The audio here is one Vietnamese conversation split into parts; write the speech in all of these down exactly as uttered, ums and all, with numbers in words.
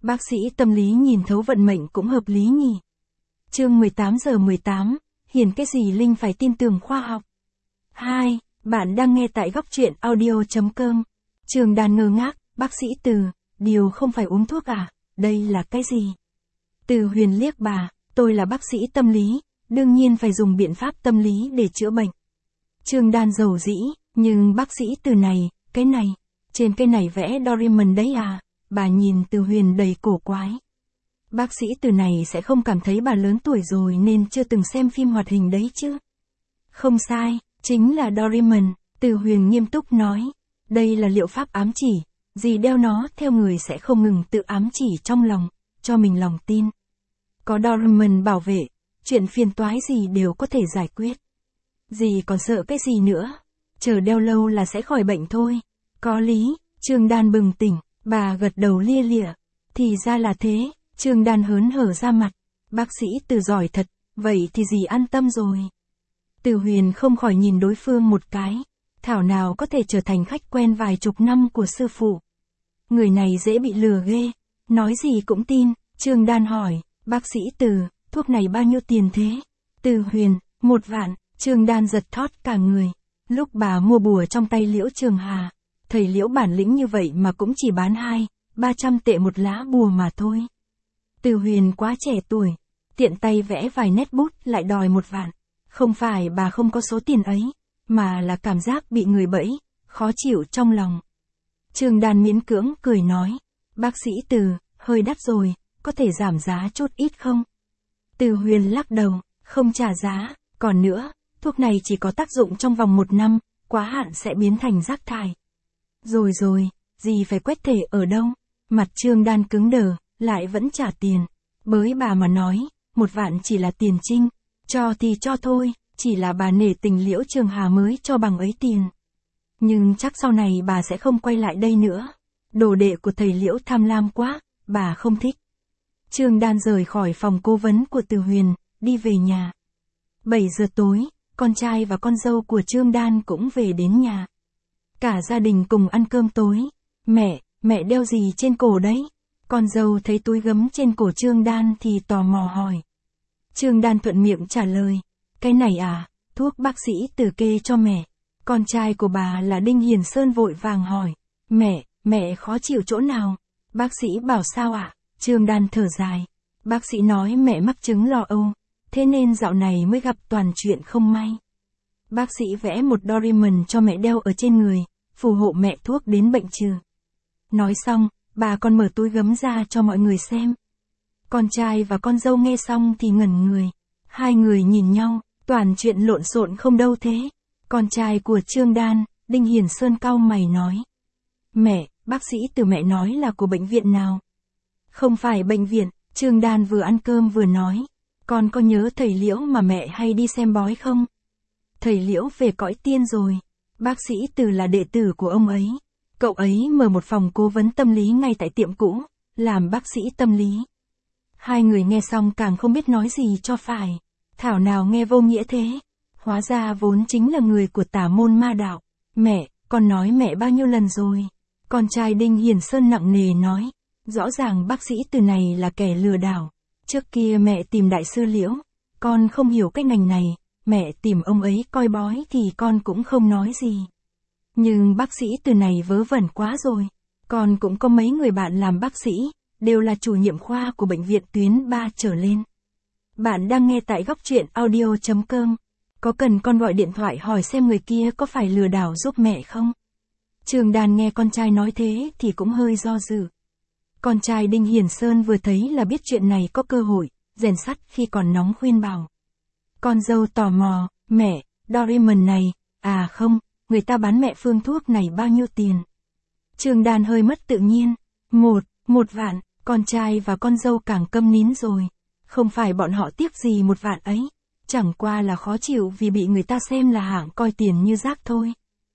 Bác sĩ tâm lý nhìn thấu vận mệnh cũng hợp lý nhỉ. Chương mười tám giờ mười tám, hiền cái gì Linh phải tin tưởng khoa học. hai. Bạn đang nghe tại góc truyện audio chấm com. Trường Đàn ngơ ngác, bác sĩ Từ, điều không phải uống thuốc à, đây là cái gì? Từ Huyền liếc bà, tôi là bác sĩ tâm lý, đương nhiên phải dùng biện pháp tâm lý để chữa bệnh. Trường Đàn dầu dĩ, nhưng bác sĩ Từ này, cái này, trên cái này vẽ Doraemon đấy à, bà nhìn Từ Huyền đầy cổ quái. Bác sĩ Từ này sẽ không cảm thấy bà lớn tuổi rồi nên chưa từng xem phim hoạt hình đấy chứ? Không sai, chính là Doraemon, Từ Huyền nghiêm túc nói. Đây là liệu pháp ám chỉ, gì đeo nó theo người sẽ không ngừng tự ám chỉ trong lòng, cho mình lòng tin. Có Doraemon bảo vệ, chuyện phiền toái gì đều có thể giải quyết. Dì còn sợ cái gì nữa, chờ đeo lâu là sẽ khỏi bệnh thôi. Có lý, Trương Đan bừng tỉnh, bà gật đầu lia lịa. Thì ra là thế, Trương Đan hớn hở ra mặt. Bác sĩ Từ giỏi thật, vậy thì dì an tâm rồi. Từ Huyền không khỏi nhìn đối phương một cái. Thảo nào có thể trở thành khách quen vài chục năm của sư phụ. Người này dễ bị lừa ghê, nói gì cũng tin. Trương Đan hỏi, bác sĩ Từ, thuốc này bao nhiêu tiền thế? Từ Huyền, một vạn. Trương Đan giật thót cả người. Lúc bà mua bùa trong tay Liễu Trường Hà, thầy Liễu bản lĩnh như vậy mà cũng chỉ bán hai, ba trăm tệ một lá bùa mà thôi. Từ Huyền quá trẻ tuổi, tiện tay vẽ vài nét bút lại đòi một vạn. Không phải bà không có số tiền ấy, mà là cảm giác bị người bẫy, khó chịu trong lòng. Trương Đan miễn cưỡng cười nói, bác sĩ Từ, hơi đắt rồi, có thể giảm giá chút ít không? Từ Huyền lắc đầu, không trả giá, còn nữa, thuốc này chỉ có tác dụng trong vòng một năm, quá hạn sẽ biến thành rác thải. Rồi rồi, gì phải quét thẻ ở đâu? Mặt Trương Đan cứng đờ, lại vẫn trả tiền. Bới bà mà nói, một vạn chỉ là tiền trinh, cho thì cho thôi, chỉ là bà nể tình Liễu Trường Hà mới cho bằng ấy tiền. Nhưng chắc sau này bà sẽ không quay lại đây nữa. Đồ đệ của thầy Liễu tham lam quá, bà không thích. Trương Đan rời khỏi phòng cố vấn của Từ Huyền, đi về nhà. bảy giờ tối, con trai và con dâu của Trương Đan cũng về đến nhà. Cả gia đình cùng ăn cơm tối. Mẹ, mẹ đeo gì trên cổ đấy? Con dâu thấy túi gấm trên cổ Trương Đan thì tò mò hỏi. Trương Đan thuận miệng trả lời. Cái này à, thuốc bác sĩ Từ kê cho mẹ. Con trai của bà là Đinh Hiền Sơn vội vàng hỏi. Mẹ, mẹ khó chịu chỗ nào? Bác sĩ bảo sao ạ? À? Trương Đan thở dài. Bác sĩ nói mẹ mắc chứng lo âu, thế nên dạo này mới gặp toàn chuyện không may. Bác sĩ vẽ một Doraemon cho mẹ đeo ở trên người, phù hộ mẹ thuốc đến bệnh trừ. Nói xong, bà còn mở túi gấm ra cho mọi người xem. Con trai và con dâu nghe xong thì ngẩn người. Hai người nhìn nhau, toàn chuyện lộn xộn không đâu thế. Con trai của Trương Đan, Đinh Hiền Sơn cau mày nói. Mẹ, bác sĩ Từ mẹ nói là của bệnh viện nào? Không phải bệnh viện, Trương Đan vừa ăn cơm vừa nói. Con có nhớ thầy Liễu mà mẹ hay đi xem bói không? Thầy Liễu về cõi tiên rồi. Bác sĩ Từ là đệ tử của ông ấy. Cậu ấy mở một phòng cố vấn tâm lý ngay tại tiệm cũ, làm bác sĩ tâm lý. Hai người nghe xong càng không biết nói gì cho phải. Thảo nào nghe vô nghĩa thế. Hóa ra vốn chính là người của tà môn ma đạo. Mẹ, con nói mẹ bao nhiêu lần rồi. Con trai Đinh Hiền Sơn nặng nề nói. Rõ ràng bác sĩ Từ này là kẻ lừa đảo. Trước kia mẹ tìm đại sư Liễu. Con không hiểu cái ngành này. Mẹ tìm ông ấy coi bói thì con cũng không nói gì. Nhưng bác sĩ Từ này vớ vẩn quá rồi. Con cũng có mấy người bạn làm bác sĩ, đều là chủ nhiệm khoa của bệnh viện tuyến ba trở lên. Bạn đang nghe tại góc truyện audio chấm com. Có cần con gọi điện thoại hỏi xem người kia có phải lừa đảo giúp mẹ không? Trương Đan nghe con trai nói thế thì cũng hơi do dự. Con trai Đinh Hiền Sơn vừa thấy là biết chuyện này có cơ hội, rèn sắt khi còn nóng khuyên bảo. Con dâu tò mò, mẹ, Doraemon này, à không, người ta bán mẹ phương thuốc này bao nhiêu tiền? Trương Đan hơi mất tự nhiên. Một, một vạn, con trai và con dâu càng câm nín rồi. Không phải bọn họ tiếc gì một vạn ấy. Chẳng qua là khó chịu vì bị người ta xem là hạng coi tiền như rác thôi.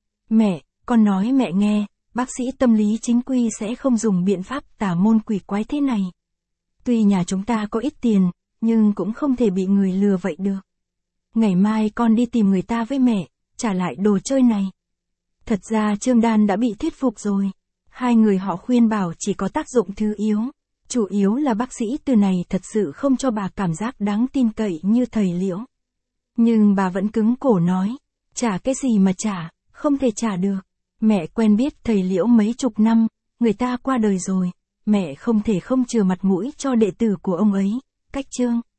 Mẹ, con nói mẹ nghe, bác sĩ tâm lý chính quy sẽ không dùng biện pháp tà môn quỷ quái thế này. Tuy nhà chúng ta có ít tiền, nhưng cũng không thể bị người lừa vậy được. Ngày mai con đi tìm người ta với mẹ, trả lại đồ chơi này. Thật ra Trương Đan đã bị thuyết phục rồi. Hai người họ khuyên bảo chỉ có tác dụng thứ yếu. Chủ yếu là bác sĩ Từ này thật sự không cho bà cảm giác đáng tin cậy như thầy Liễu. Nhưng bà vẫn cứng cổ nói, trả cái gì mà trả, không thể trả được. Mẹ quen biết thầy Liễu mấy chục năm, người ta qua đời rồi, mẹ không thể không chừa mặt mũi cho đệ tử của ông ấy. Cách chương.